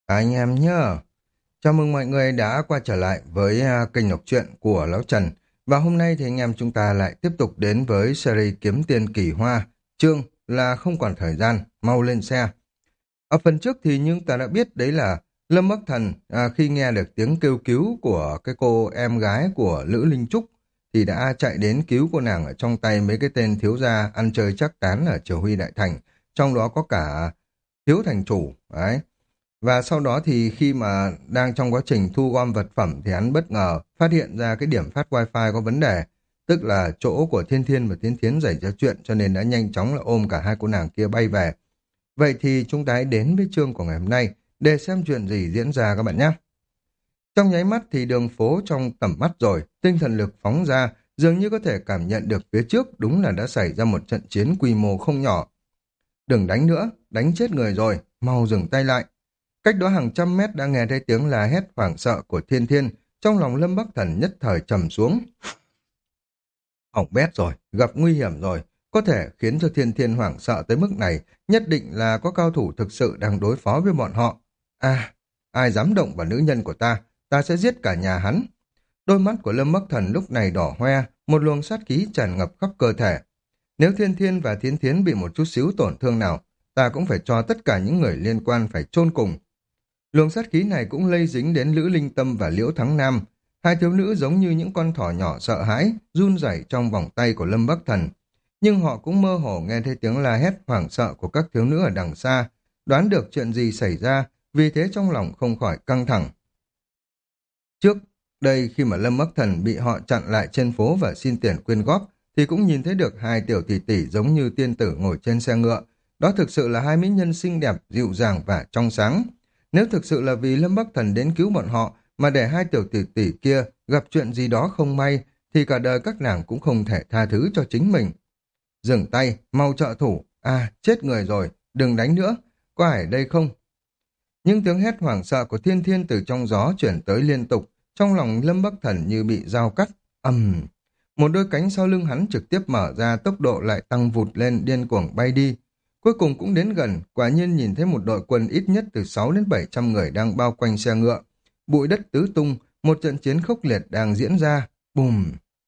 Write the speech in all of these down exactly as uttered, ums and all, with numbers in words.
Anh em nhá, chào mừng mọi người đã quay trở lại với à, kênh đọc truyện của Lão Trần. Và hôm nay thì anh em chúng ta lại tiếp tục đến với series Kiếm Tiền Kỳ Hoa, chương là không còn thời gian, mau lên xe. Ở phần trước thì chúng ta đã biết đấy là Lâm Bắc Thần à, khi nghe được tiếng kêu cứu của cái cô em gái của Lữ Linh Trúc thì đã chạy đến cứu cô nàng ở trong tay mấy cái tên thiếu gia ăn chơi chắc tán ở Triều Huy Đại Thành, trong đó có cả thiếu thành chủ, đấy. Và sau đó thì khi mà đang trong quá trình thu gom vật phẩm thì hắn bất ngờ phát hiện ra cái điểm phát wifi có vấn đề, tức là chỗ của Thiên Thiên và Tiến Thiến xảy ra chuyện cho nên đã nhanh chóng là ôm cả hai cô nàng kia bay về. Vậy thì chúng ta hãy đến với chương của ngày hôm nay để xem chuyện gì diễn ra các bạn nhé. Trong nháy mắt thì đường phố trong tầm mắt rồi, tinh thần lực phóng ra, dường như có thể cảm nhận được phía trước đúng là đã xảy ra một trận chiến quy mô không nhỏ. Đừng đánh nữa, đánh chết người rồi, mau dừng tay lại. Cách đó hàng trăm mét đã nghe thấy tiếng la hét hoảng sợ của Thiên Thiên, trong lòng Lâm Bắc Thần nhất thời trầm xuống. Hỏng bét rồi, gặp nguy hiểm rồi, có thể khiến cho Thiên Thiên hoảng sợ tới mức này, nhất định là có cao thủ thực sự đang đối phó với bọn họ. À, ai dám động vào nữ nhân của ta, ta sẽ giết cả nhà hắn. Đôi mắt của Lâm Bắc Thần lúc này đỏ hoe, một luồng sát khí tràn ngập khắp cơ thể. Nếu Thiên Thiên và Thiến Thiến bị một chút xíu tổn thương nào, ta cũng phải cho tất cả những người liên quan phải chôn cùng. Luồng sát khí này cũng lây dính đến Lữ Linh Tâm và Liễu Thắng Nam. Hai thiếu nữ giống như những con thỏ nhỏ sợ hãi, run rẩy trong vòng tay của Lâm Bắc Thần. Nhưng họ cũng mơ hồ nghe thấy tiếng la hét hoảng sợ của các thiếu nữ ở đằng xa, đoán được chuyện gì xảy ra, vì thế trong lòng không khỏi căng thẳng. Trước đây khi mà Lâm Bắc Thần bị họ chặn lại trên phố và xin tiền quyên góp, thì cũng nhìn thấy được hai tiểu tỷ tỷ giống như tiên tử ngồi trên xe ngựa. Đó thực sự là hai mỹ nhân xinh đẹp, dịu dàng và trong sáng. Nếu thực sự là vì Lâm Bắc Thần đến cứu bọn họ mà để hai tiểu tỷ tỷ kia gặp chuyện gì đó không may, thì cả đời các nàng cũng không thể tha thứ cho chính mình. Dừng tay, mau trợ thủ. À, chết người rồi, đừng đánh nữa. Có ai ở đây không? Những tiếng hét hoảng sợ của Thiên Thiên từ trong gió chuyển tới liên tục, trong lòng Lâm Bắc Thần như bị dao cắt. Ầm, một đôi cánh sau lưng hắn trực tiếp mở ra, tốc độ lại tăng vụt lên, điên cuồng bay đi. Cuối cùng cũng đến gần, quả nhiên nhìn thấy một đội quân ít nhất từ sáu đến bảy trăm người đang bao quanh xe ngựa. Bụi đất tứ tung, một trận chiến khốc liệt đang diễn ra. Bùm!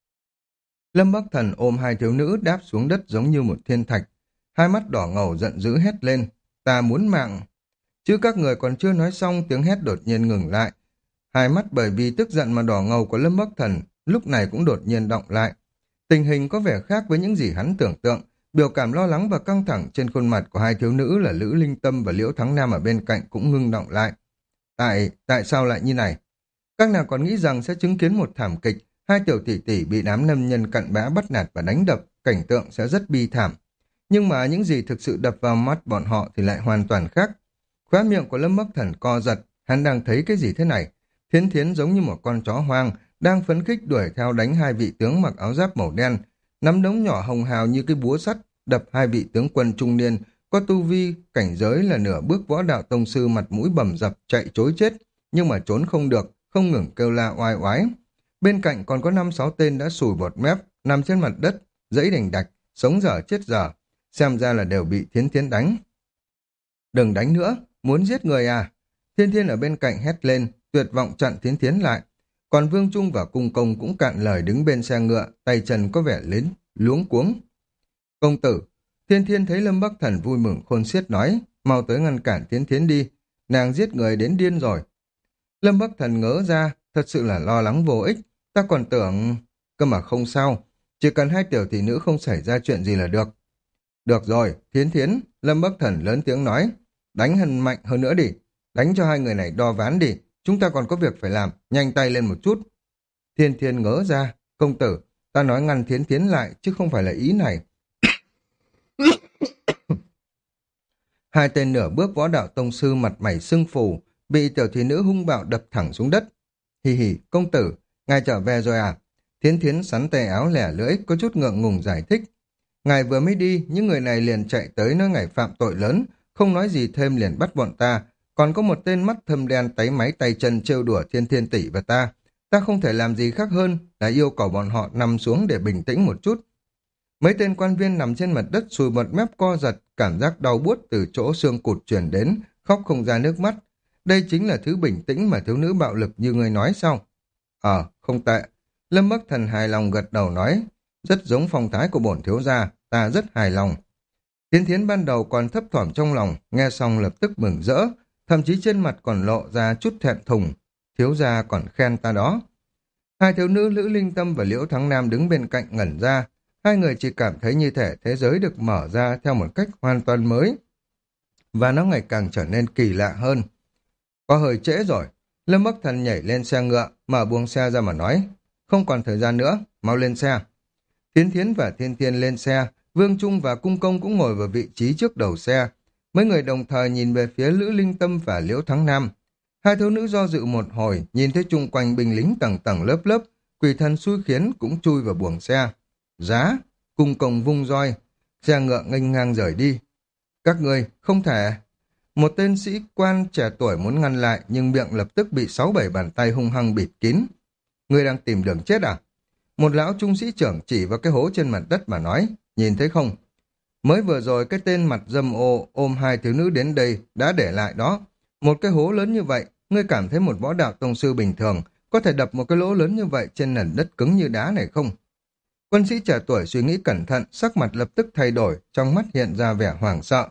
Lâm Bắc Thần ôm hai thiếu nữ đáp xuống đất giống như một thiên thạch. Hai mắt đỏ ngầu giận dữ hét lên. Ta muốn mạng! Chứ các người còn chưa nói xong, tiếng hét đột nhiên ngừng lại. Hai mắt bởi vì tức giận mà đỏ ngầu của Lâm Bắc Thần lúc này cũng đột nhiên động lại. Tình hình có vẻ khác với những gì hắn tưởng tượng. Biểu cảm lo lắng và căng thẳng trên khuôn mặt của hai thiếu nữ là Lữ Linh Tâm và Liễu Thắng Nam ở bên cạnh cũng ngưng động lại. Tại, tại sao lại như này? Các nàng còn nghĩ rằng sẽ chứng kiến một thảm kịch, hai tiểu tỷ tỷ bị đám nam nhân cặn bã bắt nạt và đánh đập, cảnh tượng sẽ rất bi thảm. Nhưng mà những gì thực sự đập vào mắt bọn họ thì lại hoàn toàn khác. Khóe miệng của Lâm Bắc Thần co giật, hắn đang thấy cái gì thế này? Thiến Thiến giống như một con chó hoang, đang phấn khích đuổi theo đánh hai vị tướng mặc áo giáp màu đen, nắm đống nhỏ hồng hào như cái búa sắt, đập hai vị tướng quân trung niên, có tu vi, cảnh giới là nửa bước võ đạo tông sư mặt mũi bầm dập chạy trối chết, nhưng mà trốn không được, không ngừng kêu la oai oái. Bên cạnh còn có năm sáu tên đã sùi bọt mép, nằm trên mặt đất, dẫy đành đạch, sống dở chết dở, xem ra là đều bị Thiến Thiến đánh. Đừng đánh nữa, muốn giết người à? Thiên Thiên ở bên cạnh hét lên, tuyệt vọng chặn Thiến Thiến lại. Còn Vương Trung và Cung Công cũng cạn lời đứng bên xe ngựa, tay chân có vẻ lớn, luống cuống. Công tử, Thiên Thiên thấy Lâm Bắc Thần vui mừng khôn xiết nói, mau tới ngăn cản Thiến Thiến đi, nàng giết người đến điên rồi. Lâm Bắc Thần ngớ ra, thật sự là lo lắng vô ích, ta còn tưởng... Cơ mà không sao, chỉ cần hai tiểu tỷ nữ không xảy ra chuyện gì là được. Được rồi, Thiến Thiến, Lâm Bắc Thần lớn tiếng nói, đánh hân mạnh hơn nữa đi, đánh cho hai người này đo ván đi, chúng ta còn có việc phải làm, nhanh tay lên một chút. Thiên Thiên ngớ ra, công tử, ta nói ngăn Thiến Thiến lại, chứ không phải là ý này. Hai tên nửa bước võ đạo tông sư mặt mày sưng phù, bị tiểu thị nữ hung bạo đập thẳng xuống đất. Hì hì, công tử, ngài trở về rồi à? Thiến Thiến sắn tay áo lẻ lưỡi, có chút ngượng ngùng giải thích. Ngài vừa mới đi, những người này liền chạy tới nói ngài phạm tội lớn, không nói gì thêm liền bắt bọn ta. Còn có một tên mắt thâm đen táy máy tay chân trêu đùa Thiên Thiên tỷ và ta. Ta không thể làm gì khác hơn là yêu cầu bọn họ nằm xuống để bình tĩnh một chút. Mấy tên quan viên nằm trên mặt đất sùi bọt mép co giật, cảm giác đau buốt từ chỗ xương cụt truyền đến, khóc không ra nước mắt. Đây chính là thứ bình tĩnh mà thiếu nữ bạo lực như ngươi nói sao? Ờ, không tệ. Lâm Bắc Thần hài lòng gật đầu nói, rất giống phong thái của bổn thiếu gia, ta rất hài lòng. Thiến Thiến ban đầu còn thấp thỏm trong lòng, nghe xong lập tức mừng rỡ, thậm chí trên mặt còn lộ ra chút thẹn thùng. Thiếu gia còn khen ta đó. Hai thiếu nữ Lữ Linh Tâm và Liễu Thắng Nam đứng bên cạnh ngẩn ra, hai người chỉ cảm thấy như thể thế giới được mở ra theo một cách hoàn toàn mới. Và nó ngày càng trở nên kỳ lạ hơn. Có hơi trễ rồi, Lâm Bắc Thần nhảy lên xe ngựa, mở buồng xe ra mà nói, không còn thời gian nữa, mau lên xe. Thiến Thiến và Thiên Thiên lên xe, Vương Trung và Cung Công cũng ngồi vào vị trí trước đầu xe. Mấy người đồng thời nhìn về phía Lữ Linh Tâm và Liễu Thắng Nam. Hai thiếu nữ do dự một hồi, nhìn thấy chung quanh binh lính tầng tầng lớp lớp, quỷ thần xui khiến cũng chui vào buồng xe. Giá, Cung Công vung roi, xe ngựa nghênh ngang rời đi. Các ngươi không thể. Một tên sĩ quan trẻ tuổi muốn ngăn lại, nhưng miệng lập tức bị sáu bảy bàn tay hung hăng bịt kín. Ngươi đang tìm đường chết à? Một lão trung sĩ trưởng chỉ vào cái hố trên mặt đất mà nói, nhìn thấy không? Mới vừa rồi cái tên mặt dâm ô ôm hai thiếu nữ đến đây đã để lại đó. Một cái hố lớn như vậy, ngươi cảm thấy một võ đạo tông sư bình thường có thể đập một cái lỗ lớn như vậy trên nền đất cứng như đá này không? Quân sĩ trẻ tuổi suy nghĩ cẩn thận, sắc mặt lập tức thay đổi, trong mắt hiện ra vẻ hoảng sợ.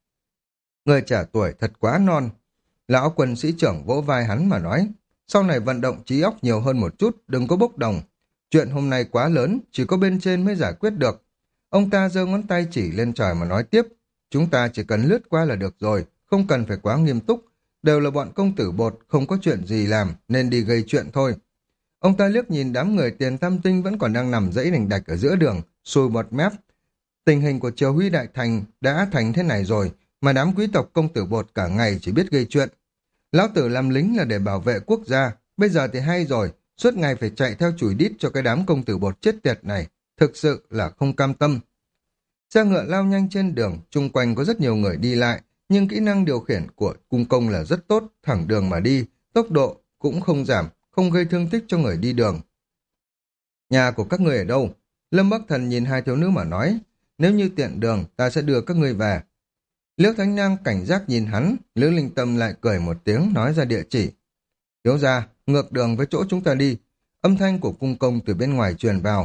Người trẻ tuổi thật quá non. Lão quân sĩ trưởng vỗ vai hắn mà nói, sau này vận động trí óc nhiều hơn một chút, đừng có bốc đồng. Chuyện hôm nay quá lớn, chỉ có bên trên mới giải quyết được. Ông ta giơ ngón tay chỉ lên trời mà nói tiếp, chúng ta chỉ cần lướt qua là được rồi, không cần phải quá nghiêm túc. Đều là bọn công tử bột, không có chuyện gì làm, nên đi gây chuyện thôi. Ông ta liếc nhìn đám người tiền tam tinh vẫn còn đang nằm dãy đành đạch ở giữa đường, sùi bọt mép. Tình hình của Triều Huy Đại Thành đã thành thế này rồi, mà đám quý tộc công tử bột cả ngày chỉ biết gây chuyện. Lão tử làm lính là để bảo vệ quốc gia, bây giờ thì hay rồi, suốt ngày phải chạy theo chùi đít cho cái đám công tử bột chết tiệt này, thực sự là không cam tâm. Xe ngựa lao nhanh trên đường, chung quanh có rất nhiều người đi lại, nhưng kỹ năng điều khiển của cung công là rất tốt, thẳng đường mà đi, tốc độ cũng không giảm, không gây thương tích cho người đi đường. Nhà của các người ở đâu? Lâm Bắc Thần nhìn hai thiếu nữ mà nói, nếu như tiện đường, ta sẽ đưa các người về. Liễu Thánh Nam cảnh giác nhìn hắn, Lữ Linh Tâm lại cười một tiếng nói ra địa chỉ. Thiếu gia, ngược đường với chỗ chúng ta đi. Âm thanh của cung công từ bên ngoài truyền vào.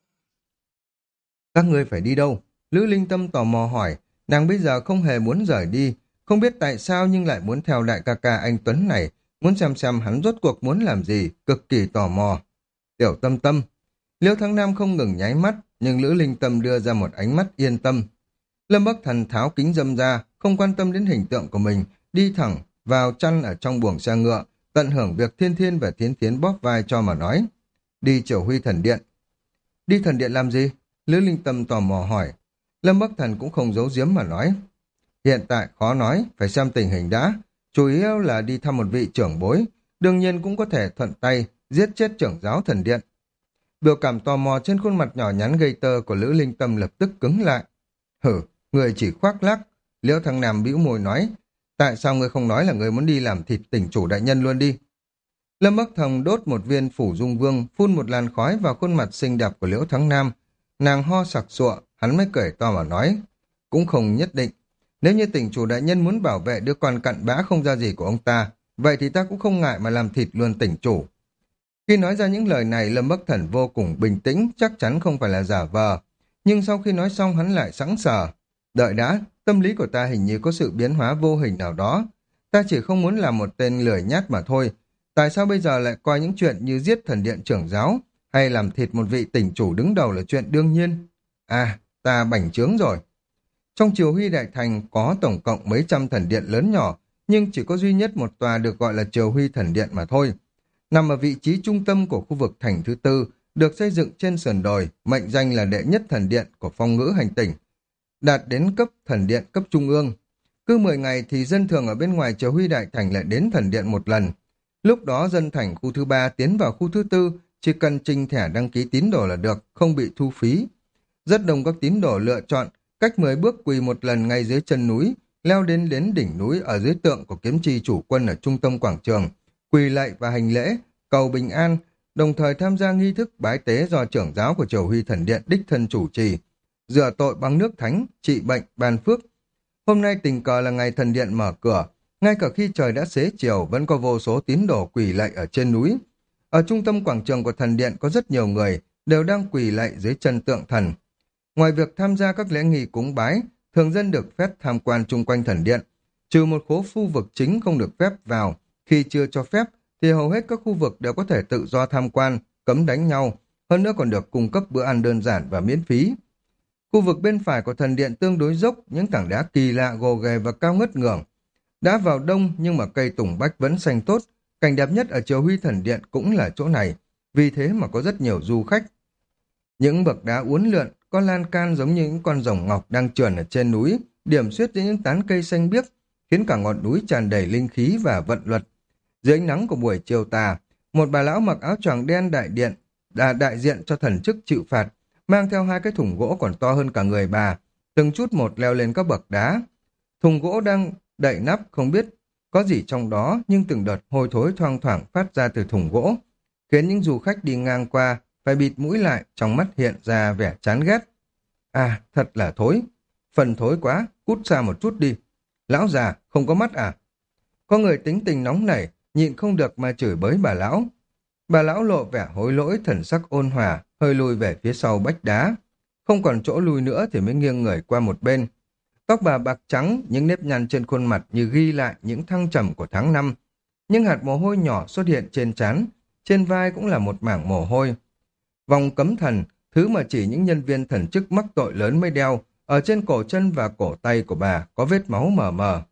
Các ngươi phải đi đâu? Lữ Linh Tâm tò mò hỏi, nàng bây giờ không hề muốn rời đi, không biết tại sao nhưng lại muốn theo đại ca ca anh Tuấn này, muốn xem xem hắn rốt cuộc muốn làm gì, cực kỳ tò mò. Tiểu Tâm Tâm. Liễu Thắng Nam không ngừng nháy mắt, nhưng Lữ Linh Tâm đưa ra một ánh mắt yên tâm. Lâm Bắc Thần tháo kính dâm ra, không quan tâm đến hình tượng của mình, đi thẳng vào chăn ở trong buồng xe ngựa, tận hưởng việc Thiên Thiên và Thiến Thiến bóp vai cho mà nói. Đi Triều Huy thần điện. Đi thần điện làm gì? Lữ Linh Tâm tò mò hỏi. Lâm Bắc Thần cũng không giấu giếm mà nói. Hiện tại khó nói, phải xem tình hình đã. Chủ yếu là đi thăm một vị trưởng bối, đương nhiên cũng có thể thuận tay giết chết trưởng giáo thần điện. Biểu cảm tò mò trên khuôn mặt nhỏ nhắn gây tơ của Lữ Linh Tâm lập tức cứng lại. Hử, người chỉ khoác lác. Liễu Thăng Nam bĩu môi nói, tại sao ngươi không nói là ngươi muốn đi làm thịt tỉnh chủ đại nhân luôn đi? Lâm Bắc Thần đốt một viên phủ dung vương, phun một làn khói vào khuôn mặt xinh đẹp của Liễu Thắng Nam. Nàng ho sặc sụa, hắn mới cười to mà nói, cũng không nhất định. Nếu như tỉnh chủ đại nhân muốn bảo vệ đứa con cặn bã không ra gì của ông ta, vậy thì ta cũng không ngại mà làm thịt luôn tỉnh chủ. Khi nói ra những lời này, Lâm Bắc Thần vô cùng bình tĩnh, chắc chắn không phải là giả vờ. Nhưng sau khi nói xong hắn lại sẵn sờ. Đợi đã, tâm lý của ta hình như có sự biến hóa vô hình nào đó. Ta chỉ không muốn làm một tên lười nhát mà thôi. Tại sao bây giờ lại coi những chuyện như giết thần điện trưởng giáo hay làm thịt một vị tỉnh chủ đứng đầu là chuyện đương nhiên? À, ta bảnh trướng rồi. Trong Triều Huy Đại Thành có tổng cộng mấy trăm thần điện lớn nhỏ, nhưng chỉ có duy nhất một tòa được gọi là Triều Huy Thần Điện mà thôi. Nằm ở vị trí trung tâm của khu vực thành thứ tư, được xây dựng trên sườn đồi, mệnh danh là đệ nhất thần điện của phong ngữ hành tỉnh, đạt đến cấp thần điện cấp trung ương. Cứ mười ngày thì dân thường ở bên ngoài Triều Huy Đại Thành lại đến thần điện một lần. Lúc đó dân thành khu thứ ba tiến vào khu thứ tư, chỉ cần trình thẻ đăng ký tín đồ là được, không bị thu phí. Rất đông các tín đồ lựa chọn cách mười bước quỳ một lần ngay dưới chân núi, leo đến đến đỉnh núi ở dưới tượng của kiếm trì chủ quân ở trung tâm quảng trường, quỳ lạy và hành lễ, cầu bình an, đồng thời tham gia nghi thức bái tế do trưởng giáo của Triều Huy Thần Điện đích thân chủ trì, rửa tội bằng nước thánh, trị bệnh, ban phước. Hôm nay tình cờ là ngày thần điện mở cửa, Ngay cả khi trời đã xế chiều, vẫn có vô số tín đồ quỳ lạy ở trên núi. Ở trung tâm quảng trường của thần điện có rất nhiều người, đều đang quỳ lạy dưới chân tượng thần. Ngoài việc tham gia các lễ nghi cúng bái, thường dân được phép tham quan chung quanh thần điện, trừ một số khu vực chính không được phép vào. Khi chưa cho phép, thì hầu hết các khu vực đều có thể tự do tham quan, cấm đánh nhau, hơn nữa còn được cung cấp bữa ăn đơn giản và miễn phí. Khu vực bên phải của thần điện tương đối dốc, những tảng đá kỳ lạ gồ ghề và cao ngất ngưởng. Đã vào đông nhưng mà cây tùng bách vẫn xanh tốt, cảnh đẹp nhất ở Triều Huy thần điện cũng là chỗ này, vì thế mà có rất nhiều du khách. Những bậc đá uốn lượn, có lan can giống như những con rồng ngọc đang trườn ở trên núi, điểm xuyết giữa những tán cây xanh biếc, khiến cả ngọn núi tràn đầy linh khí và vận luật. Dưới ánh nắng của buổi chiều tà, một bà lão mặc áo choàng đen đại điện, đã đại diện cho thần chức chịu phạt, mang theo hai cái thùng gỗ còn to hơn cả người bà, từng chút một leo lên các bậc đá. Thùng gỗ đang đậy nắp không biết có gì trong đó, nhưng từng đợt hôi thối thoang thoảng phát ra từ thùng gỗ, khiến những du khách đi ngang qua phải bịt mũi lại, trong mắt hiện ra vẻ chán ghét. À, thật là thối. Phần thối quá, cút xa một chút đi. Lão già, không có mắt à? Có người tính tình nóng nảy, nhịn không được mà chửi bới bà lão. Bà lão lộ vẻ hối lỗi, thần sắc ôn hòa, hơi lùi về phía sau bách đá. Không còn chỗ lùi nữa thì mới nghiêng người qua một bên. Tóc bà bạc trắng, những nếp nhăn trên khuôn mặt như ghi lại những thăng trầm của tháng năm. Những hạt mồ hôi nhỏ xuất hiện trên trán, trên vai cũng là một mảng mồ hôi. Vòng cấm thần, thứ mà chỉ những nhân viên thần chức mắc tội lớn mới đeo, ở trên cổ chân và cổ tay của bà có vết máu mờ mờ.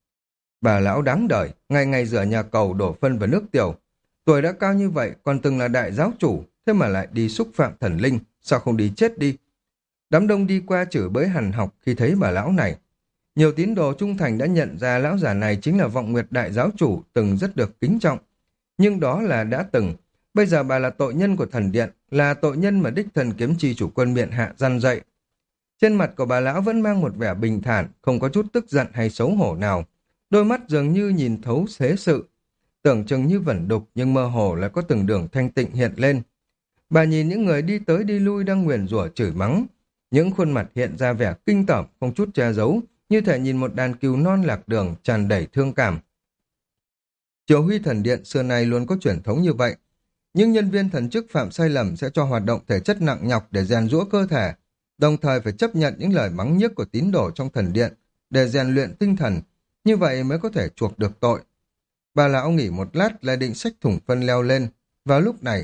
Bà lão đáng đời, ngày ngày rửa nhà cầu đổ phân và nước tiểu. Tuổi đã cao như vậy, còn từng là đại giáo chủ, thế mà lại đi xúc phạm thần linh, sao không đi chết đi? Đám đông đi qua chửi bới hằn học khi thấy bà lão này. Nhiều tín đồ trung thành đã nhận ra lão già này chính là Vọng Nguyệt đại giáo chủ từng rất được kính trọng. Nhưng đó là đã từng, bây giờ bà là tội nhân của thần điện, là tội nhân mà đích thần kiếm chi chủ quân miện hạ răn dạy. Trên mặt của bà lão vẫn mang một vẻ bình thản, không có chút tức giận hay xấu hổ nào. Đôi mắt dường như nhìn thấu thế sự. Tưởng chừng như vẩn đục nhưng mơ hồ lại có từng đường thanh tịnh hiện lên. Bà nhìn những người đi tới đi lui đang nguyền rủa chửi mắng. Những khuôn mặt hiện ra vẻ kinh tởm, không chút che giấu, như thể nhìn một đàn cừu non lạc đường tràn đầy thương cảm. Triều Huy thần điện xưa nay luôn có truyền thống như vậy. Những nhân viên thần chức phạm sai lầm sẽ cho hoạt động thể chất nặng nhọc để rèn giũa cơ thể, đồng thời phải chấp nhận những lời mắng nhiếc của tín đồ trong thần điện để rèn luyện tinh thần, như vậy mới có thể chuộc được tội. Bà lão nghỉ một lát lại định xách thùng phân leo lên. Vào lúc này,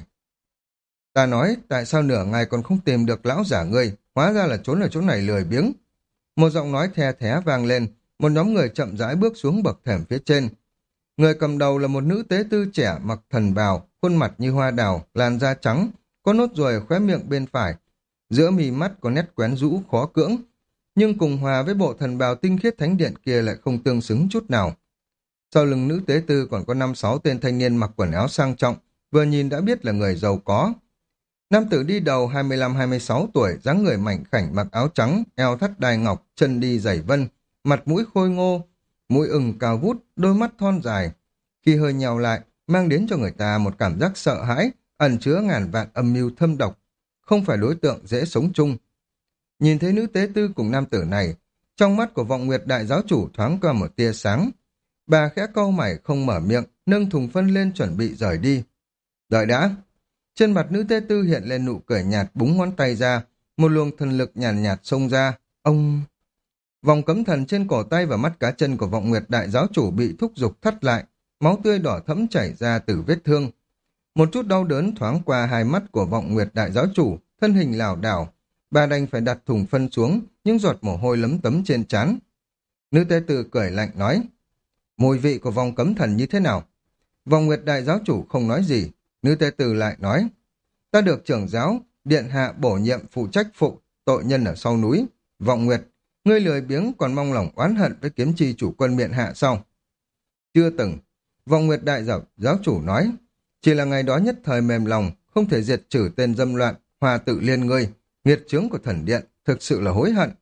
ta nói tại sao nửa ngày còn không tìm được lão giả ngươi, hóa ra là trốn ở chỗ này lười biếng. Một giọng nói the thé vang lên, một nhóm người chậm rãi bước xuống bậc thềm phía trên. Người cầm đầu là một nữ tế tư trẻ mặc thần bào, khuôn mặt như hoa đào, làn da trắng, có nốt ruồi ở khóe miệng bên phải. Giữa mí mắt có nét quyến rũ khó cưỡng, nhưng cùng hòa với bộ thần bào tinh khiết thánh điện kia lại không tương xứng chút nào. Sau lưng nữ tế tư còn có năm sáu tên thanh niên mặc quần áo sang trọng, vừa nhìn đã biết là người giàu có. Nam tử đi đầu hai mươi lăm hai mươi sáu tuổi, dáng người mảnh khảnh mặc áo trắng, eo thắt đai ngọc, chân đi giày vân, mặt mũi khôi ngô, mũi ửng cao vút, đôi mắt thon dài. Khi hơi nhào lại, mang đến cho người ta một cảm giác sợ hãi, ẩn chứa ngàn vạn âm mưu thâm độc, không phải đối tượng dễ sống chung. Nhìn thấy nữ tế tư cùng nam tử này, trong mắt của Vọng Nguyệt đại giáo chủ thoáng qua một tia sáng. Bà khẽ cau mày không mở miệng, nâng thùng phân lên chuẩn bị rời đi. Đợi đã! Trên mặt nữ tế tư hiện lên nụ cười nhạt, búng ngón tay ra, một luồng thần lực nhàn nhạt, nhạt xông ra. Ông... Vòng cấm thần trên cổ tay và mắt cá chân của Vọng Nguyệt đại giáo chủ bị thúc giục thắt lại, máu tươi đỏ thẫm chảy ra từ vết thương. Một chút đau đớn thoáng qua hai mắt của Vọng Nguyệt đại giáo chủ, thân hình lảo đảo. Bà đành phải đặt thùng phân xuống, những giọt mồ hôi lấm tấm trên trán. Nữ tế tử cười lạnh nói, mùi vị của vòng cấm thần như thế nào? Vọng Nguyệt đại giáo chủ không nói gì. Nữ tế tử lại nói, ta được trưởng giáo, điện hạ bổ nhiệm phụ trách phụ tội nhân ở sau núi. Vọng Nguyệt, ngươi lười biếng còn mong lòng oán hận với kiếm chi chủ quân miện hạ sao? Chưa từng. Vọng Nguyệt đại giáo, giáo chủ nói, chỉ là ngày đó nhất thời mềm lòng, không thể diệt trừ tên dâm loạn, Hoa Tự Liên ngươi, nghiệt chướng của thần điện, thực sự là hối hận.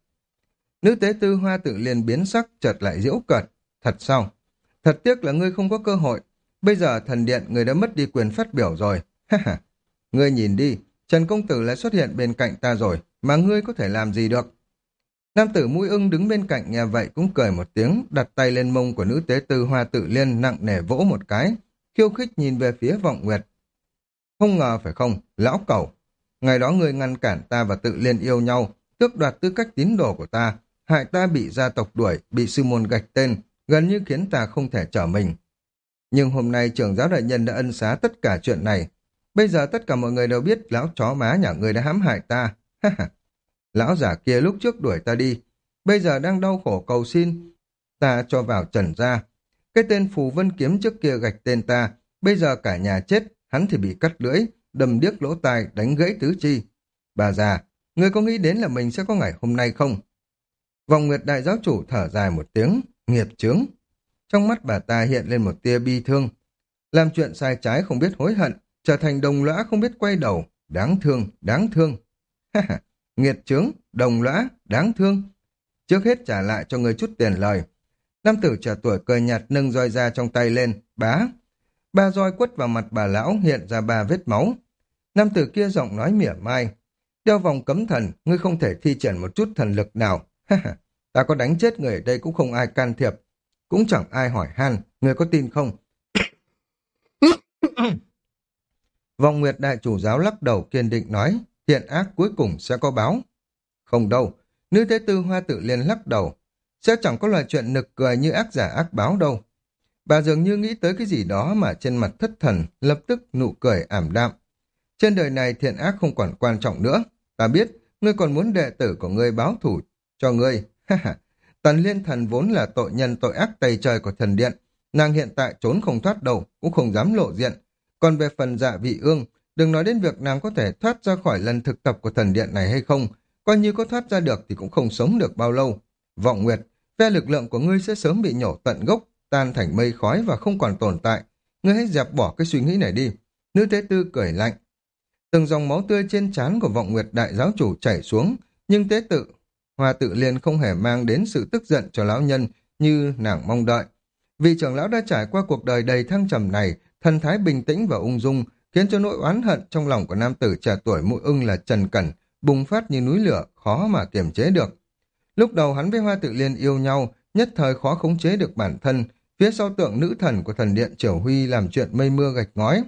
Nữ tế tư Hoa Tự Liên biến sắc, chợt lại giễu cợt. Thật sao? Thật tiếc là ngươi không có cơ hội. Bây giờ thần điện ngươi đã mất đi quyền phát biểu rồi. Ha ha. Ngươi nhìn đi, Trần công tử lại xuất hiện bên cạnh ta rồi, mà ngươi có thể làm gì được? Nam tử mũi ưng đứng bên cạnh nghe vậy cũng cười một tiếng, đặt tay lên mông của nữ tế tư Hoa Tự Liên nặng nề vỗ một cái, khiêu khích nhìn về phía Vọng Nguyệt. Không ngờ phải không, lão cẩu. Ngày đó ngươi ngăn cản ta và Tự Liên yêu nhau, tước đoạt tư cách tín đồ của ta, hại ta bị gia tộc đuổi, bị sư môn gạch tên, gần như khiến ta không thể trở mình. Nhưng hôm nay trưởng giáo đại nhân đã ân xá tất cả chuyện này. Bây giờ tất cả mọi người đều biết lão chó má nhà ngươi đã hãm hại ta. Lão giả kia lúc trước đuổi ta đi, bây giờ đang đau khổ cầu xin ta cho vào trần gia. Cái tên Phù Vân Kiếm trước kia gạch tên ta, bây giờ cả nhà chết, hắn thì bị cắt lưỡi, đâm điếc lỗ tai, đánh gãy tứ chi. Bà già, ngươi có nghĩ đến là mình sẽ có ngày hôm nay không? Vọng Nguyệt đại giáo chủ thở dài một tiếng, nghiệp chướng. Trong mắt bà ta hiện lên một tia bi thương. Làm chuyện sai trái không biết hối hận, trở thành đồng lõa không biết quay đầu, đáng thương, đáng thương. Ha ha, nghiệt chướng, đồng lõa, đáng thương. Trước hết trả lại cho người chút tiền lời. Nam tử trẻ tuổi cười nhạt nâng roi ra trong tay lên, bá. Ba roi quất vào mặt bà lão hiện ra ba vết máu. Nam tử kia giọng nói mỉa mai. Đeo vòng cấm thần, ngươi không thể thi triển một chút thần lực nào. Ta có đánh chết người ở đây cũng không ai can thiệp. Cũng chẳng ai hỏi han, ngươi có tin không? Vọng Nguyệt đại chủ giáo lắc đầu kiên định nói, thiện ác cuối cùng sẽ có báo. Không đâu, nữ thế tư Hoa Tự Liên lắc đầu. Sẽ chẳng có loại chuyện nực cười như ác giả ác báo đâu. Bà dường như nghĩ tới cái gì đó mà trên mặt thất thần, lập tức nụ cười ảm đạm. Trên đời này thiện ác không còn quan trọng nữa. Ta biết, ngươi còn muốn đệ tử của ngươi báo thủ cho ngươi. Tần Liên Thần vốn là tội nhân tội ác tày trời của thần điện. Nàng hiện tại trốn không thoát đâu, cũng không dám lộ diện. Còn về phần Dạ Vị Ương, đừng nói đến việc nàng có thể thoát ra khỏi lần thực tập của thần điện này hay không. Coi như có thoát ra được thì cũng không sống được bao lâu. Vọng Nguyệt, phe lực lượng của ngươi sẽ sớm bị nhổ tận gốc, tan thành mây khói và không còn tồn tại. Ngươi hãy dẹp bỏ cái suy nghĩ này đi. Nữ tế tư cười lạnh. Từng dòng máu tươi trên trán của Vọng Nguyệt đại giáo chủ chảy xuống, nhưng tế tự Hoa Tự Liên không hề mang đến sự tức giận cho lão nhân như nàng mong đợi. Vị trưởng lão đã trải qua cuộc đời đầy thăng trầm này, thần thái bình tĩnh và ung dung, khiến cho nỗi oán hận trong lòng của nam tử trẻ tuổi mũi ưng là Trần Cẩn bùng phát như núi lửa, khó mà kiềm chế được. Lúc đầu hắn với Hoa Tự Liên yêu nhau, nhất thời khó khống chế được bản thân, phía sau tượng nữ thần của thần điện Triều Huy làm chuyện mây mưa gạch ngói.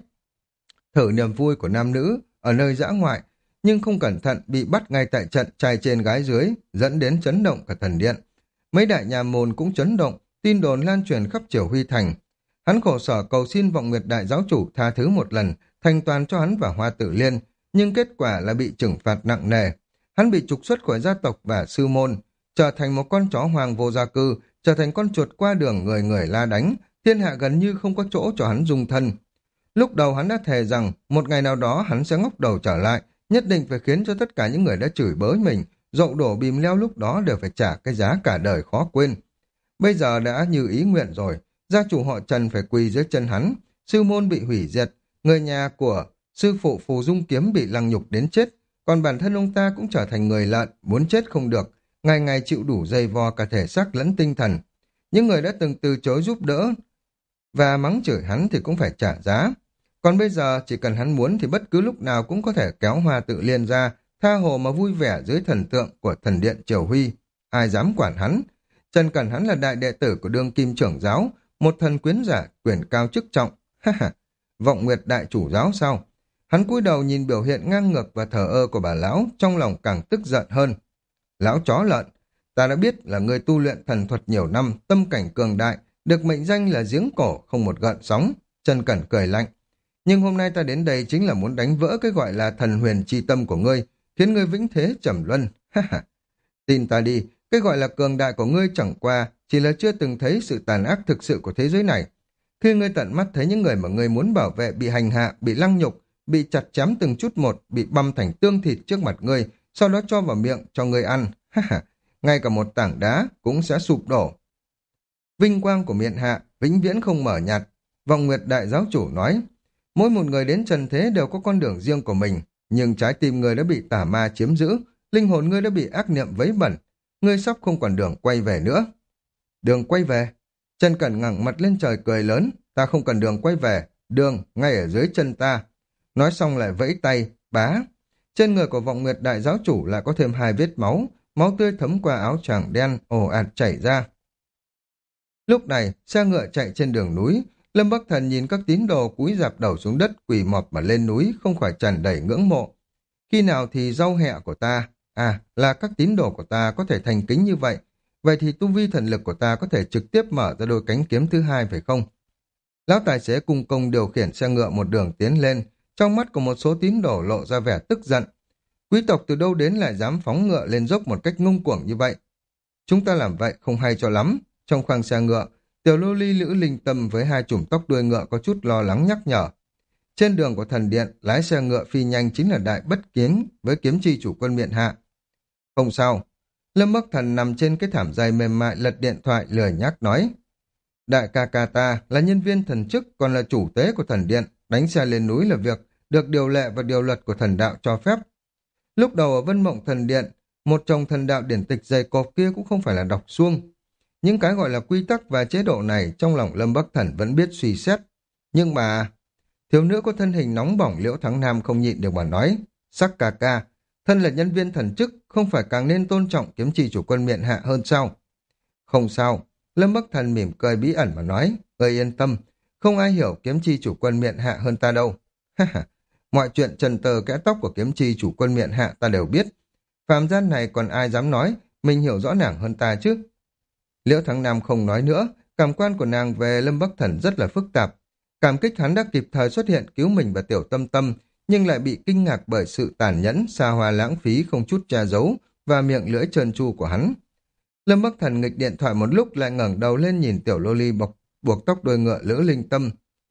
Thử niềm vui của nam nữ ở nơi dã ngoại, nhưng không cẩn thận bị bắt ngay tại trận trai trên gái dưới, dẫn đến chấn động cả thần điện. Mấy đại nhà môn cũng chấn động, tin đồn lan truyền khắp Triều Huy thành. Hắn khổ sở cầu xin Vọng Nguyệt đại giáo chủ tha thứ một lần, thành toàn cho hắn và Hoa Tự Liên, nhưng kết quả là bị trừng phạt nặng nề. Hắn bị trục xuất khỏi gia tộc và sư môn, trở thành một con chó hoang vô gia cư, trở thành con chuột qua đường người người la đánh, thiên hạ gần như không có chỗ cho hắn dung thân. Lúc đầu hắn đã thề rằng một ngày nào đó hắn sẽ ngóc đầu trở lại, nhất định phải khiến cho tất cả những người đã chửi bới mình, dậu đổ bìm leo lúc đó đều phải trả cái giá cả đời khó quên. Bây giờ đã như ý nguyện rồi, gia chủ họ Trần phải quỳ dưới chân hắn, sư môn bị hủy diệt, người nhà của sư phụ Phù Dung Kiếm bị lăng nhục đến chết, còn bản thân ông ta cũng trở thành người lợn, muốn chết không được, ngày ngày chịu đủ dày vò cả thể xác lẫn tinh thần. Những người đã từng từ chối giúp đỡ và mắng chửi hắn thì cũng phải trả giá. Còn bây giờ chỉ cần hắn muốn thì bất cứ lúc nào cũng có thể kéo Hoa Tự Liên ra, tha hồ mà vui vẻ dưới thần tượng của thần điện Triều Huy. Ai dám quản hắn? Trần Cẩn hắn là đại đệ tử của đương kim trưởng giáo, một thần quyến giả, quyền cao chức trọng. Ha ha, Vọng Nguyệt đại chủ giáo sao? Hắn cúi đầu nhìn biểu hiện ngang ngược và thờ ơ của bà lão, trong lòng càng tức giận hơn. Lão chó lợn, ta đã biết là người tu luyện thần thuật nhiều năm, tâm cảnh cường đại, được mệnh danh là giếng cổ không một gợn sóng. Trần Cẩn cười lạnh. Nhưng hôm nay ta đến đây chính là muốn đánh vỡ cái gọi là thần huyền chi tâm của ngươi, khiến ngươi vĩnh thế trầm luân. Ha ha. Tin ta đi, cái gọi là cường đại của ngươi chẳng qua chỉ là chưa từng thấy sự tàn ác thực sự của thế giới này. Khi ngươi tận mắt thấy những người mà ngươi muốn bảo vệ bị hành hạ, bị lăng nhục, bị chặt chém từng chút một, bị băm thành tương thịt trước mặt ngươi, sau đó cho vào miệng cho ngươi ăn. Ha ha. Ngay cả một tảng đá cũng sẽ sụp đổ. Vinh quang của miện hạ vĩnh viễn không mở nhạt. Vọng Nguyệt đại giáo chủ nói, mỗi một người đến trần thế đều có con đường riêng của mình, nhưng trái tim ngươi đã bị tà ma chiếm giữ, linh hồn ngươi đã bị ác niệm vấy bẩn, ngươi sắp không còn đường quay về nữa. Đường quay về? Trần Cẩn ngẩng mặt lên trời cười lớn, ta không cần đường quay về, đường ngay ở dưới chân ta. Nói xong lại vẫy tay, bá. Trên người của Vọng Nguyệt đại giáo chủ lại có thêm hai vết máu, máu tươi thấm qua áo choàng đen, ồ ạt chảy ra. Lúc này, xe ngựa chạy trên đường núi, Lâm Bắc Thần nhìn các tín đồ cúi rạp đầu xuống đất quỳ mọp mà lên núi, không khỏi tràn đầy ngưỡng mộ. Khi nào thì rau hẹ của ta, à, là các tín đồ của ta có thể thành kính như vậy, vậy thì tu vi thần lực của ta có thể trực tiếp mở ra đôi cánh kiếm thứ hai phải không? Lão tài xế cung công điều khiển xe ngựa một đường tiến lên, trong mắt của một số tín đồ lộ ra vẻ tức giận. Quý tộc từ đâu đến lại dám phóng ngựa lên dốc một cách ngông cuồng như vậy? Chúng ta làm vậy không hay cho lắm. Trong khoang xe ngựa, tiểu lô ly Lữ Linh Tâm với hai chùm tóc đuôi ngựa có chút lo lắng nhắc nhở. Trên đường của thần điện, lái xe ngựa phi nhanh chính là đại bất kiến với kiếm chi chủ quân miện hạ. Không sao. Lâm Bắc Thần nằm trên cái thảm dày mềm mại lật điện thoại lười nhác nói. Đại ca ca ta là nhân viên thần chức còn là chủ tế của thần điện, đánh xe lên núi là việc được điều lệ và điều luật của thần đạo cho phép. Lúc đầu ở Vân Mộng Thần Điện, một chồng thần đạo điển tịch dày cộp kia cũng không phải là đọc suông. Những cái gọi là quy tắc và chế độ này trong lòng Lâm Bắc Thần vẫn biết suy xét. Nhưng mà, thiếu nữ có thân hình nóng bỏng Liễu Thắng Nam không nhịn được mà nói, sắc ca ca, thân là nhân viên thần chức, không phải càng nên tôn trọng kiếm trì chủ quân miện hạ hơn sao? Không sao, Lâm Bắc Thần mỉm cười bí ẩn mà nói, ngươi yên tâm, không ai hiểu kiếm chi chủ quân miện hạ hơn ta đâu. Mọi chuyện trần tờ kẽ tóc của kiếm chi chủ quân miện hạ ta đều biết. Phàm gian này còn ai dám nói mình hiểu rõ nàng hơn ta chứ? Liễu Thắng Nam không nói nữa, cảm quan của nàng về Lâm Bắc Thần rất là phức tạp. Cảm kích hắn đã kịp thời xuất hiện cứu mình và Tiểu Tâm Tâm, nhưng lại bị kinh ngạc bởi sự tàn nhẫn, xa hoa lãng phí không chút che giấu và miệng lưỡi trơn tru của hắn. Lâm Bắc Thần nghịch điện thoại một lúc lại ngẩng đầu lên nhìn tiểu lô ly bọc buộc tóc đuôi ngựa Lữ Linh Tâm.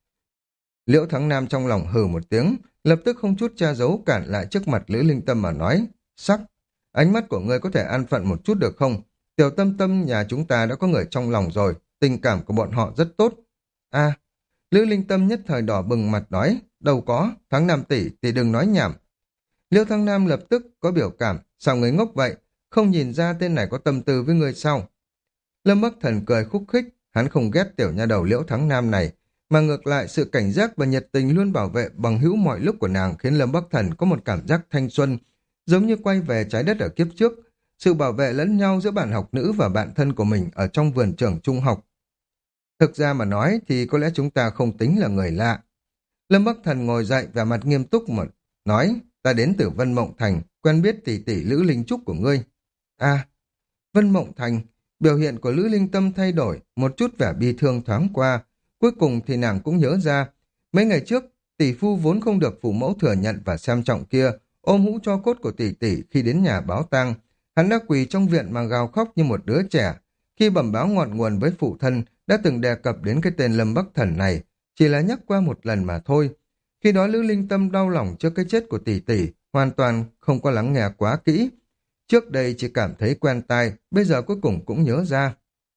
Liễu Thắng Nam trong lòng hừ một tiếng, lập tức không chút che giấu cản lại trước mặt Lữ Linh Tâm mà nói, sắc, ánh mắt của ngươi có thể an phận một chút được không? Tiểu Tâm Tâm nhà chúng ta đã có người trong lòng rồi, tình cảm của bọn họ rất tốt. A, Lữ Linh Tâm nhất thời đỏ bừng mặt nói, đâu có, Thắng Nam tỷ thì đừng nói nhảm. Liễu Thắng Nam lập tức có biểu cảm, sao người ngốc vậy, không nhìn ra tên này có tâm tư với người sao? Lâm Bắc Thần cười khúc khích, hắn không ghét tiểu nha đầu Liễu Thắng Nam này, mà ngược lại sự cảnh giác và nhiệt tình luôn bảo vệ bằng hữu mọi lúc của nàng khiến Lâm Bắc Thần có một cảm giác thanh xuân, giống như quay về trái đất ở kiếp trước, sự bảo vệ lẫn nhau giữa bạn học nữ và bạn thân của mình ở trong vườn trường trung học. Thực ra mà nói thì có lẽ chúng ta không tính là người lạ. Lâm Bắc Thần ngồi dậy và mặt nghiêm túc mà nói, ta đến từ Vân Mộng Thành, quen biết tỷ tỷ Lữ Linh Trúc của ngươi. À, Vân Mộng Thành, biểu hiện của Lữ Linh Tâm thay đổi, một chút vẻ bi thương thoáng qua, cuối cùng thì nàng cũng nhớ ra. Mấy ngày trước, tỷ phu vốn không được phụ mẫu thừa nhận và xem trọng kia, ôm hũ tro cốt của tỷ tỷ khi đến nhà báo tang, hắn đã quỳ trong viện mà gào khóc như một đứa trẻ. Khi bẩm báo ngọn nguồn với phụ thân, đã từng đề cập đến cái tên Lâm Bắc Thần này, chỉ là nhắc qua một lần mà thôi. Khi đó Lữ Linh Tâm đau lòng trước cái chết của tỷ tỷ, hoàn toàn không có lắng nghe quá kỹ. Trước đây chỉ cảm thấy quen tai, bây giờ cuối cùng cũng nhớ ra.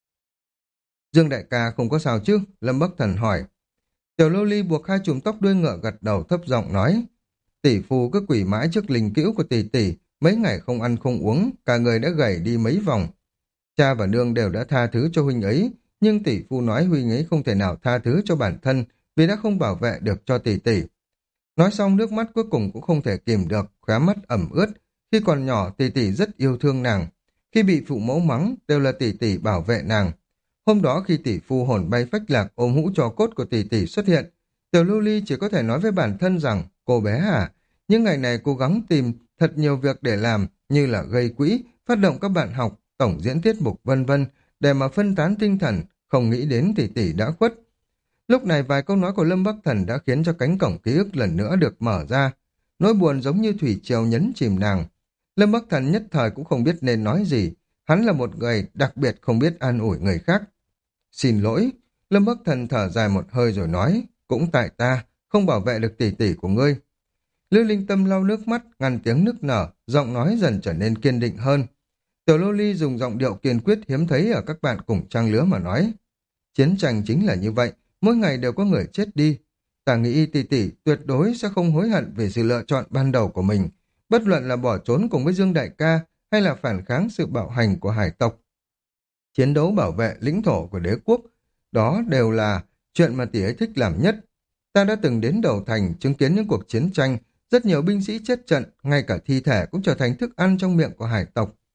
Dương đại ca không có sao chứ? Lâm Bắc Thần hỏi. Tiểu lô ly buộc hai chùm tóc đuôi ngựa gật đầu thấp giọng nói. Tỷ phu cứ quỷ mãi trước linh cữu của tỷ tỷ, mấy ngày không ăn không uống, cả người đã gầy đi mấy vòng. Cha và nương đều đã tha thứ cho huynh ấy, nhưng tỷ phu nói huynh ấy không thể nào tha thứ cho bản thân vì đã không bảo vệ được cho tỷ tỷ. Nói xong nước mắt cuối cùng cũng không thể kìm được, khóe mắt ẩm ướt. Khi còn nhỏ tỷ tỷ rất yêu thương nàng, khi bị phụ mẫu mắng đều là tỷ tỷ bảo vệ nàng. Hôm đó khi tỷ phu hồn bay phách lạc ôm hũ trò cốt của tỷ tỷ xuất hiện, Tiểu Lưu Ly chỉ có thể nói với bản thân rằng, cô bé à, những ngày này cố gắng tìm thật nhiều việc để làm như là gây quỹ, phát động các bạn học, tổng diễn tiết mục vân vân để mà phân tán tinh thần, không nghĩ đến tỷ tỷ đã khuất. Lúc này vài câu nói của Lâm Bắc Thần đã khiến cho cánh cổng ký ức lần nữa được mở ra. Nỗi buồn giống như thủy triều nhấn chìm nàng. Lâm Bắc Thần nhất thời cũng không biết nên nói gì. Hắn là một người đặc biệt không biết an ủi người khác. Xin lỗi. Lâm Bắc Thần thở dài một hơi rồi nói, cũng tại ta, không bảo vệ được tỷ tỷ của ngươi. Lữ Linh Tâm lau nước mắt, ngăn tiếng nức nở, giọng nói dần trở nên kiên định hơn. Tiểu Lô Ly dùng giọng điệu kiên quyết hiếm thấy ở các bạn cùng trang lứa mà nói. Chiến tranh chính là như vậy, mỗi ngày đều có người chết đi. Ta nghĩ tỷ tỷ tuyệt đối sẽ không hối hận về sự lựa chọn ban đầu của mình, bất luận là bỏ trốn cùng với Dương Đại ca hay là phản kháng sự bạo hành của hải tộc. Chiến đấu bảo vệ lĩnh thổ của đế quốc, đó đều là chuyện mà tỷ ấy thích làm nhất. Ta đã từng đến đầu thành chứng kiến những cuộc chiến tranh, rất nhiều binh sĩ chết trận, ngay cả thi thể cũng trở thành thức ăn trong miệng của hải tộc.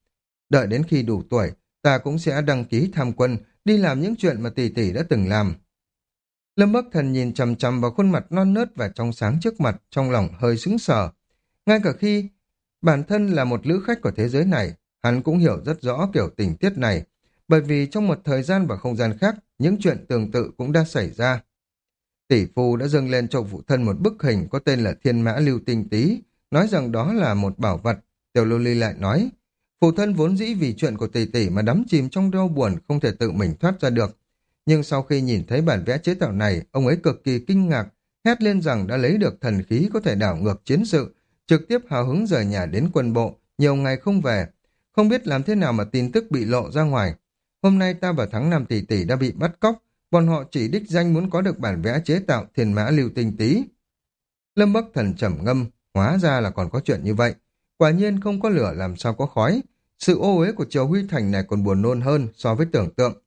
Đợi đến khi đủ tuổi, ta cũng sẽ đăng ký tham quân, đi làm những chuyện mà tỷ tỷ đã từng làm. Lâm Bắc Thần nhìn chằm chằm vào khuôn mặt non nớt và trong sáng trước mặt, trong lòng hơi sững sờ. Ngay cả khi bản thân là một lữ khách của thế giới này, hắn cũng hiểu rất rõ kiểu tình tiết này, bởi vì trong một thời gian và không gian khác, những chuyện tương tự cũng đã xảy ra. Tỷ phu đã dâng lên cho phụ thân một bức hình có tên là Thiên Mã Lưu Tinh Tý, nói rằng đó là một bảo vật. Tiểu Lưu Ly lại nói, phụ thân vốn dĩ vì chuyện của tỷ tỷ mà đắm chìm trong đau buồn, không thể tự mình thoát ra được. Nhưng sau khi nhìn thấy bản vẽ chế tạo này, ông ấy cực kỳ kinh ngạc, hét lên rằng đã lấy được thần khí có thể đảo ngược chiến sự, trực tiếp hào hứng rời nhà đến quân bộ, nhiều ngày không về. Không biết làm thế nào mà tin tức bị lộ ra ngoài. Hôm nay ta và Thắng Nam tỷ tỷ đã bị bắt cóc, bọn họ chỉ đích danh muốn có được bản vẽ chế tạo Thiên Mã Lưu Tinh Tý. Lâm Bắc Thần trầm ngâm, hóa ra là còn có chuyện như vậy. Quả nhiên không có lửa làm sao có khói. Sự ô uế của Triều Huy Thành này còn buồn nôn hơn so với tưởng tượng.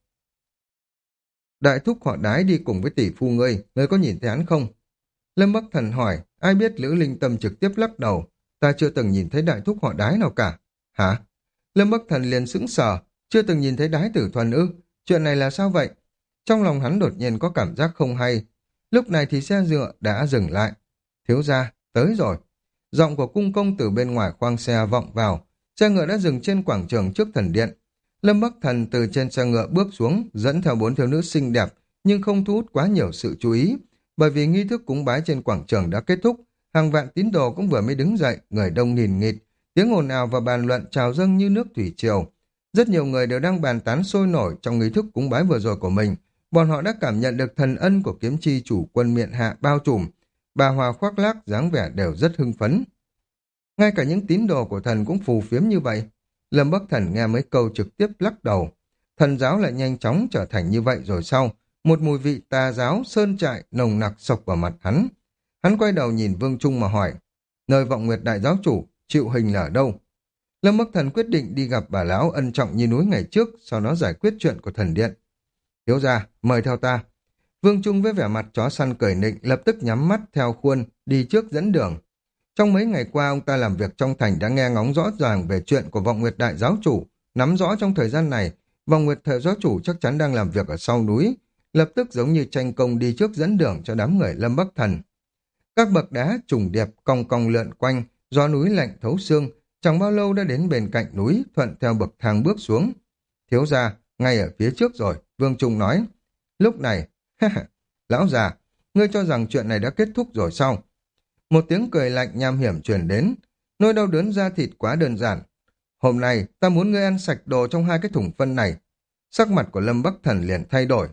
Đại thúc họ Đái đi cùng với tỷ phu ngươi, ngươi có nhìn thấy hắn không? Lâm Bắc Thần hỏi, ai biết Lữ Linh Tâm trực tiếp lắc đầu. Ta chưa từng nhìn thấy đại thúc họ Đái nào cả. Hả? Lâm Bắc Thần liền sững sờ, chưa từng nhìn thấy Đái Tử Thuần ư? Chuyện này là sao vậy? Trong lòng hắn đột nhiên có cảm giác không hay. Lúc này thì xe dựa đã dừng lại. Thiếu gia, tới rồi. Giọng của cung công từ bên ngoài khoang xe vọng vào. Xe ngựa đã dừng trên quảng trường trước thần điện. Lâm Bắc Thần từ trên xe ngựa bước xuống, dẫn theo bốn thiếu nữ xinh đẹp, nhưng không thu hút quá nhiều sự chú ý. Bởi vì nghi thức cúng bái trên quảng trường đã kết thúc, hàng vạn tín đồ cũng vừa mới đứng dậy, người đông nghìn nghịt, tiếng ồn ào và bàn luận trào dâng như nước thủy triều. Rất nhiều người đều đang bàn tán sôi nổi trong nghi thức cúng bái vừa rồi của mình. Bọn họ đã cảm nhận được thần ân của kiếm chi chủ quân miện hạ bao trùm. Bà Hòa khoác lác dáng vẻ đều rất hưng phấn. Ngay cả những tín đồ của thần cũng phù phiếm như vậy. Lâm Bắc Thần nghe mấy câu trực tiếp lắc đầu. Thần giáo lại nhanh chóng trở thành như vậy rồi sau. Một mùi vị tà giáo, sơn trại, nồng nặc sộc vào mặt hắn. Hắn quay đầu nhìn Vương Trung mà hỏi, nơi Vọng Nguyệt đại giáo chủ, chịu hình là ở đâu? Lâm Bắc Thần quyết định đi gặp bà lão ân trọng như núi ngày trước, sau đó giải quyết chuyện của thần điện. Thiếu gia, mời theo ta. Vương Trung với vẻ mặt chó săn cười nịnh lập tức nhắm mắt theo khuôn, đi trước dẫn đường. Trong mấy ngày qua ông ta làm việc trong thành đã nghe ngóng rõ ràng về chuyện của Vọng Nguyệt đại giáo chủ, nắm rõ trong thời gian này, Vọng Nguyệt thời giáo chủ chắc chắn đang làm việc ở sau núi, lập tức giống như tranh công đi trước dẫn đường cho đám người Lâm Bắc Thần. Các bậc đá trùng điệp cong cong lượn quanh, gió núi lạnh thấu xương, chẳng bao lâu đã đến bên cạnh núi, thuận theo bậc thang bước xuống. Thiếu gia, ngay ở phía trước rồi, Vương Trung nói. Lúc này, lão già, ngươi cho rằng chuyện này đã kết thúc rồi sao? Một tiếng cười lạnh nham hiểm truyền đến, nỗi đau đớn da thịt quá đơn giản. Hôm nay, ta muốn ngươi ăn sạch đồ trong hai cái thùng phân này. Sắc mặt của Lâm Bắc Thần liền thay đổi.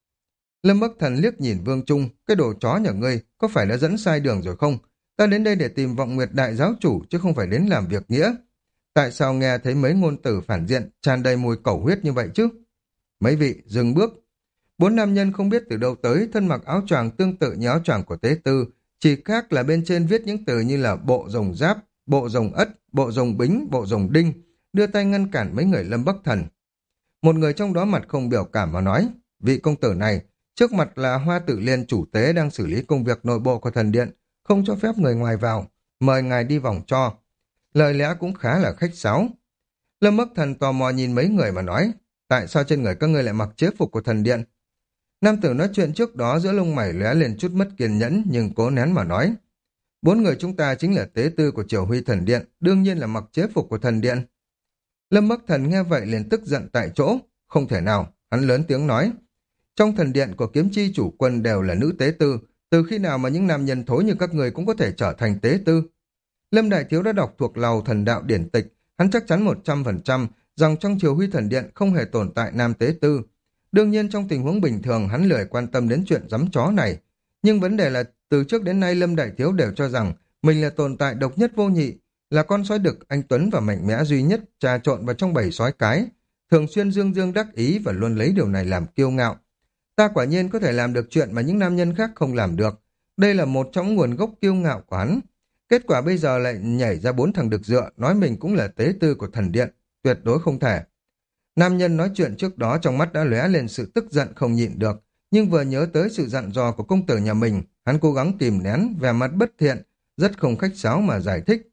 Lâm Bắc Thần liếc nhìn Vương Trung, cái đồ chó nhà ngươi có phải đã dẫn sai đường rồi không? Ta đến đây để tìm Vọng Nguyệt đại giáo chủ chứ không phải đến làm việc nghĩa. Tại sao nghe thấy mấy ngôn từ phản diện tràn đầy mùi cẩu huyết như vậy chứ? Mấy vị dừng bước. Bốn nam nhân không biết từ đâu tới, thân mặc áo choàng tương tự như áo choàng của tế tư, chỉ khác là bên trên viết những từ như là bộ rồng giáp, bộ rồng ất, bộ rồng bính, bộ rồng đinh, đưa tay ngăn cản mấy người Lâm Bắc Thần. Một người trong đó mặt không biểu cảm mà nói, vị công tử này, trước mặt là Hoa Tử Liên chủ tế đang xử lý công việc nội bộ của thần điện, không cho phép người ngoài vào, mời ngài đi vòng cho. Lời lẽ cũng khá là khách sáo. Lâm Bắc Thần tò mò nhìn mấy người mà nói, tại sao trên người các ngươi lại mặc chế phục của thần điện? Nam tử nói chuyện trước đó giữa lông mày lóe lên chút mất kiên nhẫn nhưng cố nén mà nói. Bốn người chúng ta chính là tế tư của Triều Huy Thần Điện, đương nhiên là mặc chế phục của thần điện. Lâm Bắc Thần nghe vậy liền tức giận tại chỗ, không thể nào, hắn lớn tiếng nói. Trong thần điện của kiếm chi chủ quân đều là nữ tế tư, từ khi nào mà những nam nhân thối như các người cũng có thể trở thành tế tư? Lâm Đại Thiếu đã đọc thuộc lầu thần đạo điển tịch, hắn chắc chắn một trăm phần trăm rằng trong Triều Huy Thần Điện không hề tồn tại nam tế tư. Đương nhiên trong tình huống bình thường hắn lười quan tâm đến chuyện giấm chó này, nhưng vấn đề là từ trước đến nay Lâm Đại Thiếu đều cho rằng mình là tồn tại độc nhất vô nhị, là con sói đực anh tuấn và mạnh mẽ duy nhất trà trộn vào trong bầy sói cái, thường xuyên dương dương đắc ý và luôn lấy điều này làm kiêu ngạo. Ta quả nhiên có thể làm được chuyện mà những nam nhân khác không làm được. Đây là một trong nguồn gốc kiêu ngạo của hắn. Kết quả bây giờ lại nhảy ra bốn thằng đực dựa, nói mình cũng là tế tư của thần điện, tuyệt đối không thể. Nam nhân nói chuyện trước đó trong mắt đã lóe lên sự tức giận không nhịn được, nhưng vừa nhớ tới sự dặn dò của công tử nhà mình, hắn cố gắng kìm nén, vẻ mặt bất thiện, rất không khách sáo mà giải thích.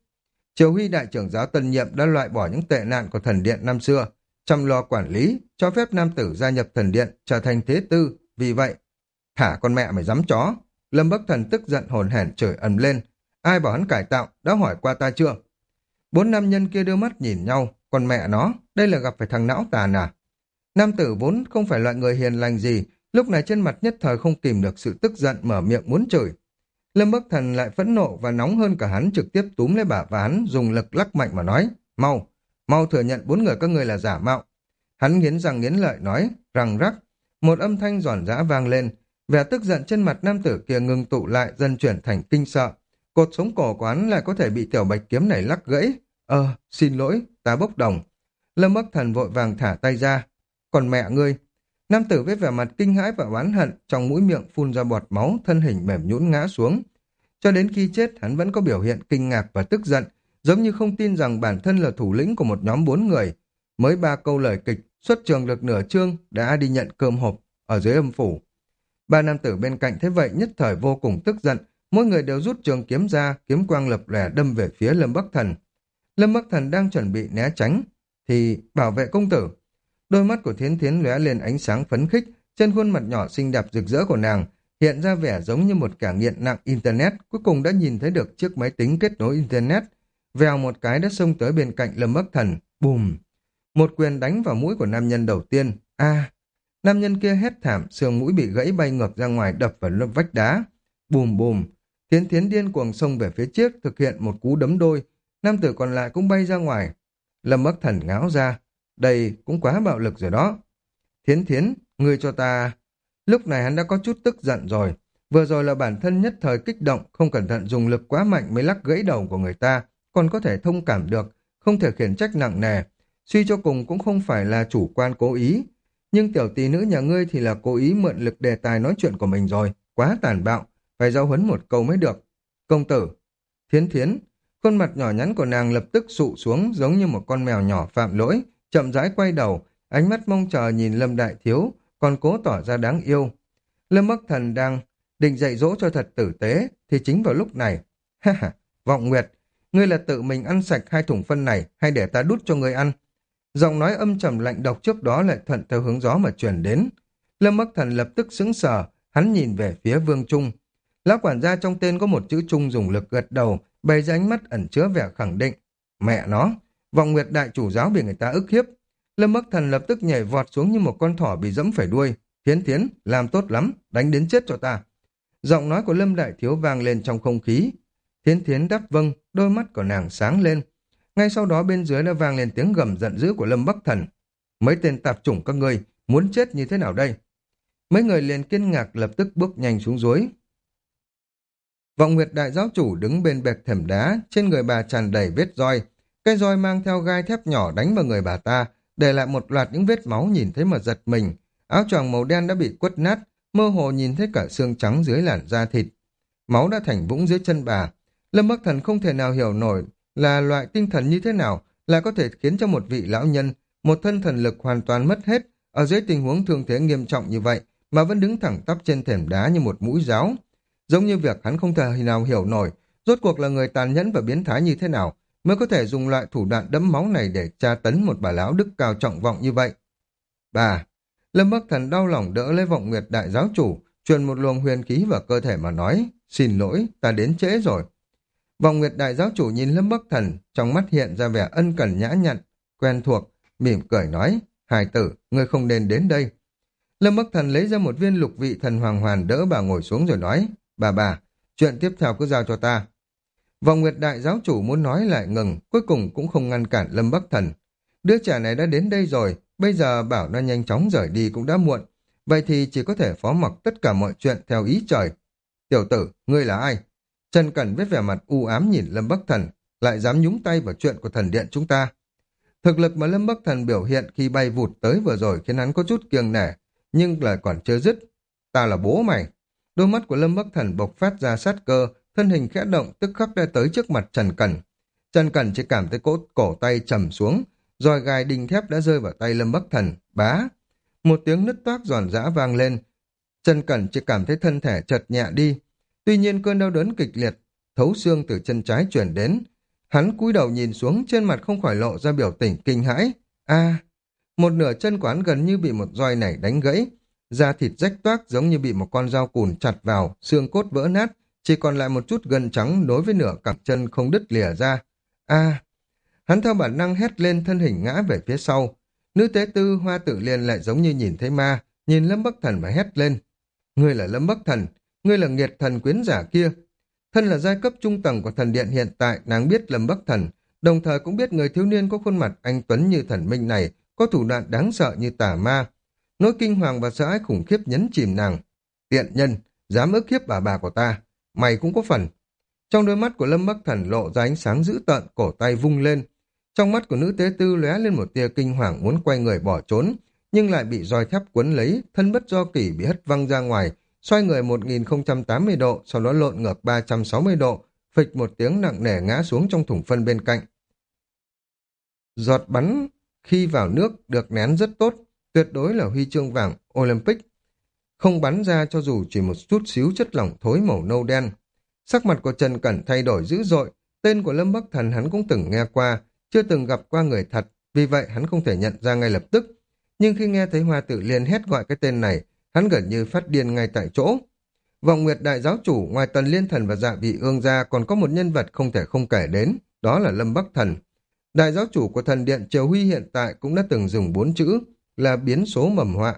Triều Huy đại trưởng giáo tân nhiệm đã loại bỏ những tệ nạn của thần điện năm xưa, chăm lo quản lý, cho phép nam tử gia nhập thần điện, trở thành thế tư. Vì vậy, thả con mẹ mày dám chó. Lâm Bắc Thần tức giận hồn hển chửi ầm lên. Ai bảo hắn cải tạo, đã hỏi qua ta chưa? Bốn nam nhân kia đưa mắt nhìn nhau, còn mẹ nó, đây là gặp phải thằng não tàn à? Nam tử vốn không phải loại người hiền lành gì, lúc này trên mặt nhất thời không kìm được sự tức giận mở miệng muốn chửi. Lâm Bắc Thần lại phẫn nộ và nóng hơn cả hắn, trực tiếp túm lấy bả và hắn dùng lực lắc mạnh mà nói, mau, mau thừa nhận bốn người các ngươi là giả mạo. Hắn nghiến răng nghiến lợi nói, răng rắc, một âm thanh giòn giã vang lên, vẻ tức giận trên mặt nam tử kia ngừng tụ lại dần chuyển thành kinh sợ. Cột sống cổ của hắn lại có thể bị tiểu bạch kiếm này lắc gãy. Ờ, xin lỗi, ta bốc đồng. Lâm Bắc Thần vội vàng thả tay ra. Còn mẹ ngươi? Nam tử với vẻ mặt kinh hãi và oán hận, trong mũi miệng phun ra bọt máu, thân hình mềm nhũn ngã xuống. Cho đến khi chết, hắn vẫn có biểu hiện kinh ngạc và tức giận, giống như không tin rằng bản thân là thủ lĩnh của một nhóm bốn người. Mới ba câu lời kịch, xuất trường được nửa chương, đã đi nhận cơm hộp ở dưới âm phủ. Ba nam tử bên cạnh thế vậy nhất thời vô cùng tức giận, mỗi người đều rút trường kiếm ra, kiếm quang lập lòe đâm về phía Lâm Bắc Thần. Lâm Bắc Thần đang chuẩn bị né tránh, thì bảo vệ công tử. Đôi mắt của Thiến Thiến lóe lên ánh sáng phấn khích, trên khuôn mặt nhỏ xinh đẹp rực rỡ của nàng hiện ra vẻ giống như một kẻ nghiện nặng internet, cuối cùng đã nhìn thấy được chiếc máy tính kết nối internet. Vèo một cái đã xông tới bên cạnh Lâm Bắc Thần, bùm! Một quyền đánh vào mũi của nam nhân đầu tiên. A! Nam nhân kia hét thảm, xương mũi bị gãy bay ngược ra ngoài đập vào lớp vách đá. Bùm bùm! Thiến Thiến điên cuồng xông về phía trước, thực hiện một cú đấm đôi. Nam tử còn lại cũng bay ra ngoài. Lâm Bắc Thần ngáo ra. Đây cũng quá bạo lực rồi đó. Thiến Thiến, ngươi cho ta... Lúc này hắn đã có chút tức giận rồi. Vừa rồi là bản thân nhất thời kích động, không cẩn thận dùng lực quá mạnh mới lắc gãy đầu của người ta, còn có thể thông cảm được, không thể khiển trách nặng nề. Suy cho cùng cũng không phải là chủ quan cố ý. Nhưng tiểu tỷ nữ nhà ngươi thì là cố ý mượn lực đề tài nói chuyện của mình rồi, quá tàn bạo, phải giao huấn một câu mới được. Công tử, Thiến Thiến, khuôn mặt nhỏ nhắn của nàng lập tức sụ xuống giống như một con mèo nhỏ phạm lỗi, chậm rãi quay đầu, ánh mắt mong chờ nhìn Lâm Đại Thiếu, còn cố tỏ ra đáng yêu. Lâm Bắc Thần đang định dạy dỗ cho thật tử tế, thì chính vào lúc này, ha ha, Vọng Nguyệt, ngươi là tự mình ăn sạch hai thùng phân này, hay để ta đút cho ngươi ăn? Giọng nói âm trầm lạnh độc trước đó lại thuận theo hướng gió mà truyền đến. Lâm Bắc Thần lập tức sững sờ, hắn nhìn về phía Vương Trung. Lão quản gia trong tên có một chữ Trung dùng lực gật đầu, bày ra ánh mắt ẩn chứa vẻ khẳng định. Mẹ nó, Vọng Nguyệt đại chủ giáo bị người ta ức hiếp. Lâm Bắc Thần lập tức nhảy vọt xuống như một con thỏ bị dẫm phải đuôi. Thiến Thiến, làm tốt lắm, đánh đến chết cho ta. Giọng nói của Lâm Đại Thiếu vang lên trong không khí. Thiến Thiến đáp vâng, đôi mắt của nàng sáng lên. Ngay sau đó bên dưới đã vang lên tiếng gầm giận dữ của Lâm Bắc Thần. Mấy tên tạp chủng các ngươi, muốn chết như thế nào đây? Mấy người liền kinh ngạc lập tức bước nhanh xuống dưới. Vọng Nguyệt đại giáo chủ đứng bên bệ thềm đá, trên người bà tràn đầy vết roi. Cây roi mang theo gai thép nhỏ đánh vào người bà ta, để lại một loạt những vết máu nhìn thấy mà giật mình. Áo choàng màu đen đã bị quất nát, mơ hồ nhìn thấy cả xương trắng dưới làn da thịt. Máu đã thành vũng dưới chân bà. Lâm Bắc Thần không thể nào hiểu nổi là loại tinh thần như thế nào lại có thể khiến cho một vị lão nhân, một thân thần lực hoàn toàn mất hết, ở dưới tình huống thương thế nghiêm trọng như vậy mà vẫn đứng thẳng tắp trên thềm đá như một mũi giáo. Giống như việc hắn không thể nào hiểu nổi, rốt cuộc là người tàn nhẫn và biến thái như thế nào mới có thể dùng loại thủ đoạn đẫm máu này để tra tấn một bà lão đức cao trọng vọng như vậy. Bà, Lâm Bắc Thần đau lòng đỡ lấy Vọng Nguyệt đại giáo chủ, truyền một luồng huyền khí vào cơ thể mà nói, xin lỗi, ta đến trễ rồi. Vọng Nguyệt đại giáo chủ nhìn Lâm Bắc Thần, trong mắt hiện ra vẻ ân cần nhã nhặn, quen thuộc, mỉm cười nói, hài tử, ngươi không nên đến đây. Lâm Bắc Thần lấy ra một viên lục vị thần hoàng hoàn đỡ bà ngồi xuống rồi nói, bà bà, chuyện tiếp theo cứ giao cho ta. Vọng Nguyệt đại giáo chủ muốn nói lại ngừng, cuối cùng cũng không ngăn cản Lâm Bắc Thần. Đứa trẻ này đã đến đây rồi, bây giờ bảo nó nhanh chóng rời đi cũng đã muộn, vậy thì chỉ có thể phó mặc tất cả mọi chuyện theo ý trời. Tiểu tử, ngươi là ai? Trần Cẩn với vẻ mặt u ám nhìn Lâm Bắc Thần, lại dám nhúng tay vào chuyện của thần điện chúng ta. Thực lực mà Lâm Bắc Thần biểu hiện khi bay vụt tới vừa rồi khiến hắn có chút kiêng nể, nhưng lại còn chưa dứt. Ta là bố mày. Đôi mắt của Lâm Bắc Thần bộc phát ra sát cơ, thân hình khẽ động tức khắc đã tới trước mặt Trần Cẩn. Trần Cẩn chỉ cảm thấy cổ, cổ tay trầm xuống, roi gai đinh thép đã rơi vào tay Lâm Bắc Thần, bá. Một tiếng nứt toác giòn giã vang lên. Trần Cẩn chỉ cảm thấy thân thể chợt nhẹ đi. Tuy nhiên cơn đau đớn kịch liệt, thấu xương từ chân trái chuyển đến. Hắn cúi đầu nhìn xuống, trên mặt không khỏi lộ ra biểu tình kinh hãi. A, một nửa chân của hắn gần như bị một roi này đánh gãy, da thịt rách toác giống như bị một con dao cùn chặt vào, xương cốt vỡ nát, chỉ còn lại một chút gân trắng nối với nửa cẳng chân không đứt lìa ra. A, hắn theo bản năng hét lên, thân hình ngã về phía sau. Nữ tế tư Hoa Tự Liên lại giống như nhìn thấy ma, nhìn Lâm Bắc Thần mà hét lên. Ngươi là Lâm Bắc Thần, ngươi là nghiệt thần quyến giả kia. Thân là giai cấp trung tầng của thần điện hiện tại, nàng biết Lâm Bắc Thần, đồng thời cũng biết người thiếu niên có khuôn mặt anh tuấn như thần minh này có thủ đoạn đáng sợ như tà ma. Nỗi kinh hoàng và sợ hãi khủng khiếp nhấn chìm nàng. Tiện nhân, dám ức hiếp bà bà của ta, mày cũng có phần. Trong đôi mắt của Lâm Bắc Thần lộ ra ánh sáng dữ tợn, cổ tay vung lên. Trong mắt của nữ tế tư lóe lên một tia kinh hoàng, muốn quay người bỏ trốn, nhưng lại bị roi thép quấn lấy, thân bất do kỷ bị hất văng ra ngoài, xoay người một nghìn không trăm tám mươi độ, sau đó lộn ngược ba trăm sáu mươi độ, phịch một tiếng nặng nề ngã xuống trong thùng phân bên cạnh. Giọt bắn khi vào nước được nén rất tốt, tuyệt đối là huy chương vàng Olympic. Không bắn ra cho dù chỉ một chút xíu chất lỏng thối màu nâu đen. Sắc mặt của Trần Cẩn thay đổi dữ dội, tên của Lâm Bắc Thần hắn cũng từng nghe qua, chưa từng gặp qua người thật, vì vậy hắn không thể nhận ra ngay lập tức. Nhưng khi nghe thấy Hoa Tự Liên hét gọi cái tên này, hắn gần như phát điên ngay tại chỗ. Vọng Nguyệt Đại Giáo Chủ ngoài Tần Liên Thần và Dạ Vị Ương ra còn có một nhân vật không thể không kể đến, đó là Lâm Bắc Thần. Đại Giáo Chủ của Thần Điện Triều Huy hiện tại cũng đã từng dùng bốn chữ là biến số mầm họa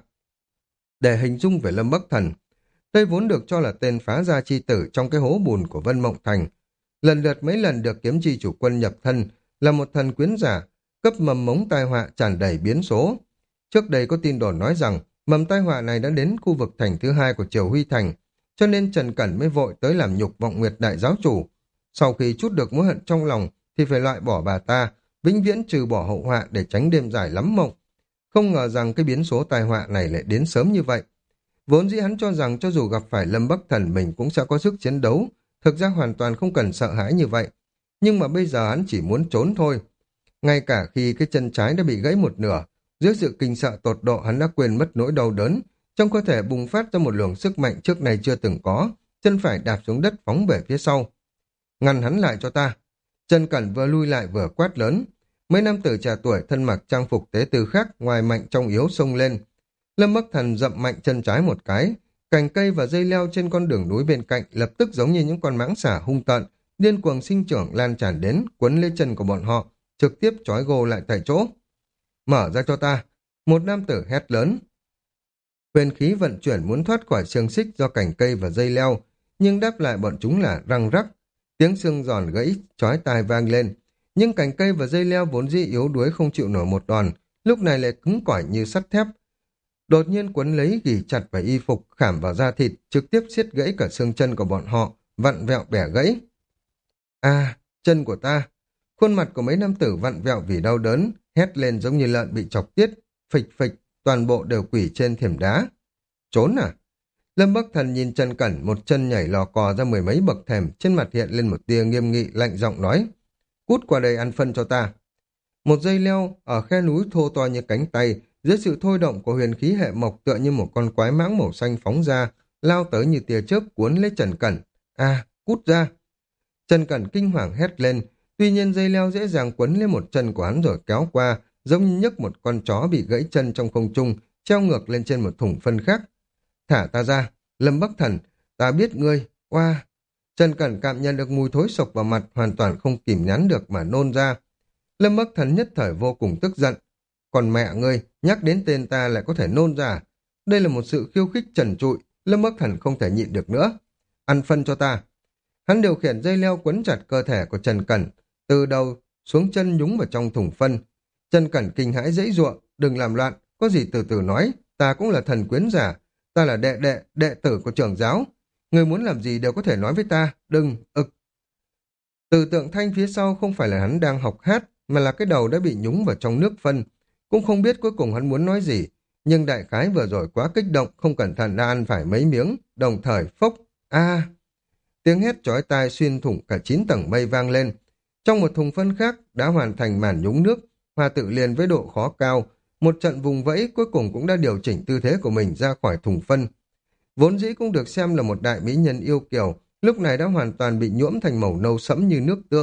để hình dung về Lâm Bắc Thần. Đây vốn được cho là tên phá gia chi tử trong cái hố bùn của Vân Mộng Thành. Lần lượt mấy lần được kiếm chi chủ quân nhập thân, là một thần quyến giả, cấp mầm mống tai họa tràn đầy biến số. Trước đây có tin đồn nói rằng mầm tai họa này đã đến khu vực thành thứ hai của Triều Huy Thành, cho nên Trần Cẩn mới vội tới làm nhục Vọng Nguyệt Đại Giáo Chủ. Sau khi trút được mối hận trong lòng thì phải loại bỏ bà ta, vĩnh viễn trừ bỏ hậu họa để tránh đêm dài lắm mộng. Không ngờ rằng cái biến số tai họa này lại đến sớm như vậy. Vốn dĩ hắn cho rằng cho dù gặp phải Lâm Bắc Thần mình cũng sẽ có sức chiến đấu, thực ra hoàn toàn không cần sợ hãi như vậy. Nhưng mà bây giờ hắn chỉ muốn trốn thôi. Ngay cả khi cái chân trái đã bị gãy một nửa, dưới sự kinh sợ tột độ hắn đã quên mất nỗi đau đớn, trong cơ thể bùng phát ra một luồng sức mạnh trước này chưa từng có, chân phải đạp xuống đất phóng về phía sau. Ngăn hắn lại cho ta. Trần Cẩn vừa lui lại vừa quát lớn. Mấy nam tử trẻ tuổi thân mặc trang phục tế tư khác ngoài mạnh trong yếu xông lên. Lâm Bắc Thần dậm mạnh chân trái một cái, cành cây và dây leo trên con đường núi bên cạnh lập tức giống như những con mãng xà hung tợn, điên cuồng sinh trưởng lan tràn đến, quấn lấy chân của bọn họ, trực tiếp trói gô lại tại chỗ. Mở ra cho ta. Một nam tử hét lớn. Huyền khí vận chuyển muốn thoát khỏi xiềng xích do cành cây và dây leo, nhưng đáp lại bọn chúng là răng rắc. Tiếng xương giòn gãy, chói tai vang lên. Nhưng cành cây và dây leo vốn dĩ yếu đuối không chịu nổi một đòn, lúc này lại cứng cỏi như sắt thép. Đột nhiên quấn lấy ghì chặt vào y phục, khảm vào da thịt, trực tiếp siết gãy cả xương chân của bọn họ, vặn vẹo bẻ gãy. À, chân của ta! Khuôn mặt của mấy nam tử vặn vẹo vì đau đớn, hét lên giống như lợn bị chọc tiết, phịch phịch, toàn bộ đều quỷ trên thềm đá. Trốn à? Lâm Bắc Thần nhìn Trần Cẩn, một chân nhảy lò cò ra mười mấy bậc thềm, trên mặt hiện lên một tia nghiêm nghị lạnh giọng nói. Cút qua đây ăn phân cho ta. Một dây leo ở khe núi thô to như cánh tay, dưới sự thôi động của huyền khí hệ mộc tựa như một con quái mãng màu xanh phóng ra, lao tới như tia chớp cuốn lấy Trần Cẩn. À, cút ra! Trần Cẩn kinh hoàng hét lên, tuy nhiên dây leo dễ dàng quấn lên một chân của hắn rồi kéo qua, giống như nhấc một con chó bị gãy chân trong không trung, treo ngược lên trên một thùng phân khác. Thả ta ra, Lâm Bắc Thần, ta biết ngươi, oa! Wow. Trần Cẩn cảm nhận được mùi thối sộc vào mặt, hoàn toàn không kìm nén được mà nôn ra. Lâm Bắc Thần nhất thời vô cùng tức giận. Còn mẹ ngươi, nhắc đến tên ta lại có thể nôn ra. Đây là một sự khiêu khích trần trụi, Lâm Bắc Thần không thể nhịn được nữa. Ăn phân cho ta. Hắn điều khiển dây leo quấn chặt cơ thể của Trần Cẩn, từ đầu xuống chân nhúng vào trong thùng phân. Trần Cẩn kinh hãi giãy giụa, đừng làm loạn, có gì từ từ nói, ta cũng là thần quyến giả, ta là đệ đệ, đệ tử của trưởng giáo. Người muốn làm gì đều có thể nói với ta, đừng, ực. Từ tượng thanh phía sau không phải là hắn đang học hát, mà là cái đầu đã bị nhúng vào trong nước phân. Cũng không biết cuối cùng hắn muốn nói gì, nhưng đại khái vừa rồi quá kích động, không cẩn thận đã ăn phải mấy miếng, đồng thời phốc, a tiếng hét chói tai xuyên thủng cả chín tầng mây vang lên. Trong một thùng phân khác đã hoàn thành màn nhúng nước, Hoa Tự Liên với độ khó cao, một trận vùng vẫy cuối cùng cũng đã điều chỉnh tư thế của mình ra khỏi thùng phân. Vốn dĩ cũng được xem là một đại mỹ nhân yêu kiều, lúc này đã hoàn toàn bị nhuộm thành màu nâu sẫm như nước tương,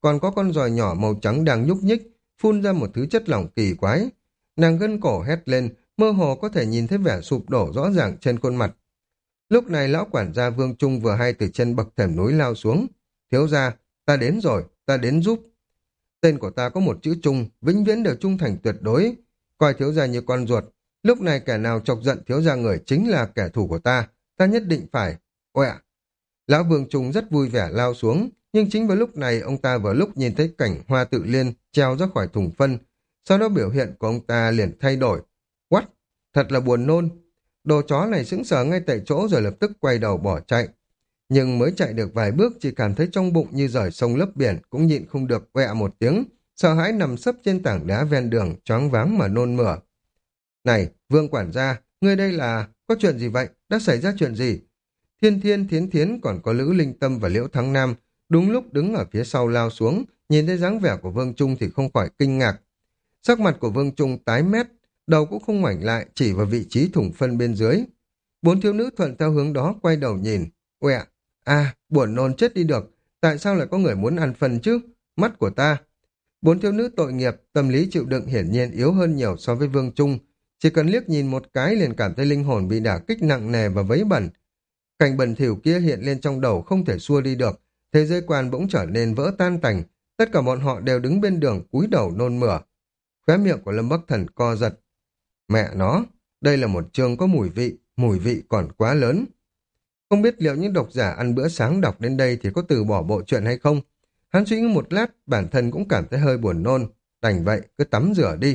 còn có con giòi nhỏ màu trắng đang nhúc nhích, phun ra một thứ chất lỏng kỳ quái. Nàng gân cổ hét lên, mơ hồ có thể nhìn thấy vẻ sụp đổ rõ ràng trên khuôn mặt. Lúc này lão quản gia Vương Trung vừa hay từ trên bậc thềm núi lao xuống. Thiếu gia, ta đến rồi, ta đến giúp. Tên của ta có một chữ Trung, vĩnh viễn đều trung thành tuyệt đối. Coi thiếu gia như con ruột. Lúc này kẻ nào chọc giận thiếu gia người chính là kẻ thù của ta. Ta nhất định phải. Ôi ạ! Lão Vương Trung rất vui vẻ lao xuống. Nhưng chính vào lúc này ông ta vừa lúc nhìn thấy cảnh Hoa Tự Liên treo ra khỏi thùng phân. Sau đó biểu hiện của ông ta liền thay đổi. What? Thật là buồn nôn. Đồ chó này sững sờ ngay tại chỗ rồi lập tức quay đầu bỏ chạy. Nhưng mới chạy được vài bước chỉ cảm thấy trong bụng như rời sông lấp biển, cũng nhịn không được quẹ một tiếng, sợ hãi nằm sấp trên tảng đá ven đường, choáng váng mà nôn mửa. Này, Vương quản gia, ngươi đây là... có chuyện gì vậy? Đã xảy ra chuyện gì? Thiên Thiên, Thiến Thiến còn có Lữ Linh Tâm và Liễu Thắng Nam đúng lúc đứng ở phía sau lao xuống, nhìn thấy dáng vẻ của Vương Trung thì không khỏi kinh ngạc. Sắc mặt của Vương Trung tái mét, đầu cũng không ngoảnh lại, chỉ vào vị trí thủng phân bên dưới. Bốn thiếu nữ thuận theo hướng đó quay đầu nhìn. Ôi ạ, à, buồn nôn chết đi được, tại sao lại có người muốn ăn phân chứ? Mắt của ta. Bốn thiếu nữ tội nghiệp, tâm lý chịu đựng hiển nhiên yếu hơn nhiều so với Vương Trung. Chỉ cần liếc nhìn một cái liền cảm thấy linh hồn bị đả kích nặng nề và vấy bẩn. Cảnh bẩn thỉu kia hiện lên trong đầu không thể xua đi được, thế giới quan bỗng trở nên vỡ tan tành, tất cả bọn họ đều đứng bên đường cúi đầu nôn mửa. Khóe miệng của Lâm Bắc Thần co giật. Mẹ nó, đây là một chương có mùi vị, mùi vị còn quá lớn. Không biết liệu những độc giả ăn bữa sáng đọc đến đây thì có từ bỏ bộ truyện hay không? Hắn suy nghĩ một lát, bản thân cũng cảm thấy hơi buồn nôn, đành vậy cứ tắm rửa đi.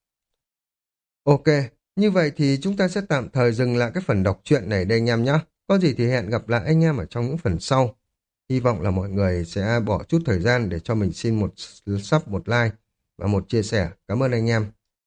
Ok, như vậy thì chúng ta sẽ tạm thời dừng lại cái phần đọc truyện này đây anh em nhé. Có gì thì hẹn gặp lại anh em ở trong những phần sau. Hy vọng là mọi người sẽ bỏ chút thời gian để cho mình xin một sub, một like và một chia sẻ. Cảm ơn anh em.